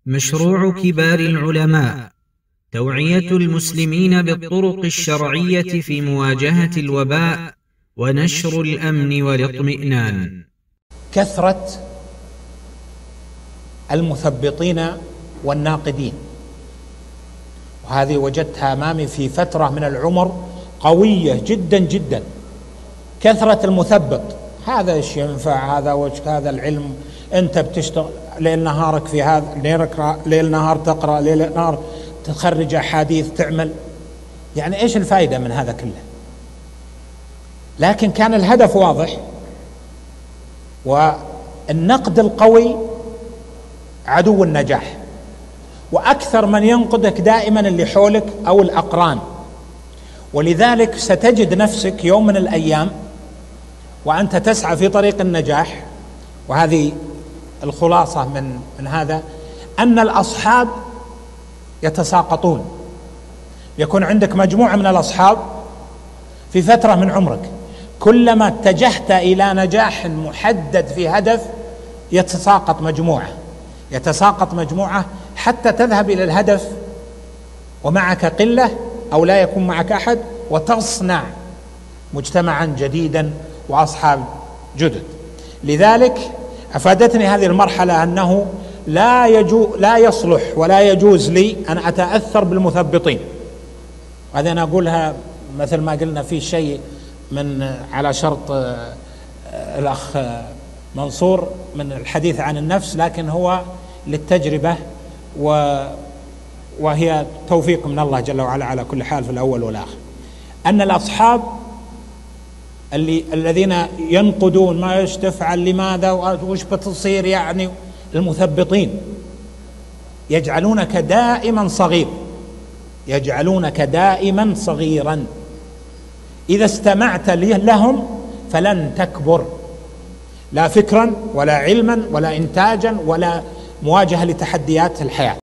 مشروع كبار العلماء توعية المسلمين بالطرق الشرعية في مواجهة الوباء ونشر الأمن والاطمئنان. كثرة المثبطين والناقدين، وهذه وجدتها أمامي في فترة من العمر قوية جدا جدا. كثرة المثبط، هذا ايش ينفع، هذا وجه هذا العلم، انت بتشتغل ليل نهارك في هذا، ليل نهار تقرأ، ليل نهار تخرج أحاديث، تعمل، يعني ايش الفائدة من هذا كله؟ لكن كان الهدف واضح، والنقد القوي عدو النجاح، وأكثر من ينقدك دائما اللي حولك أو الأقران. ولذلك ستجد نفسك يوم من الأيام وأنت تسعى في طريق النجاح، وهذه الخلاصة من هذا، أن الأصحاب يتساقطون. يكون عندك مجموعة من الأصحاب في فترة من عمرك، كلما اتجهت إلى نجاح محدد في هدف يتساقط مجموعة حتى تذهب إلى الهدف ومعك قلة أو لا يكون معك أحد، وتصنع مجتمعا جديدا وأصحاب جدد. لذلك أفادتني هذه المرحلة أنه لا يصلح ولا يجوز لي أن أتأثر بالمثبطين. هذا أنا أقولها مثل ما قلنا في شيء على شرط الأخ منصور من الحديث عن النفس، لكن هو للتجربة وهي توفيق من الله جل وعلا على كل حال في الأول والآخر. أن الأصحاب الذين ينقدون ما ايش تفعل، لماذا، وش بتصير، يعني المثبطين يجعلونك دائما صغيرا. إذا استمعت لهم فلن تكبر، لا فكرا ولا علما ولا إنتاجا ولا مواجهة لتحديات الحياة.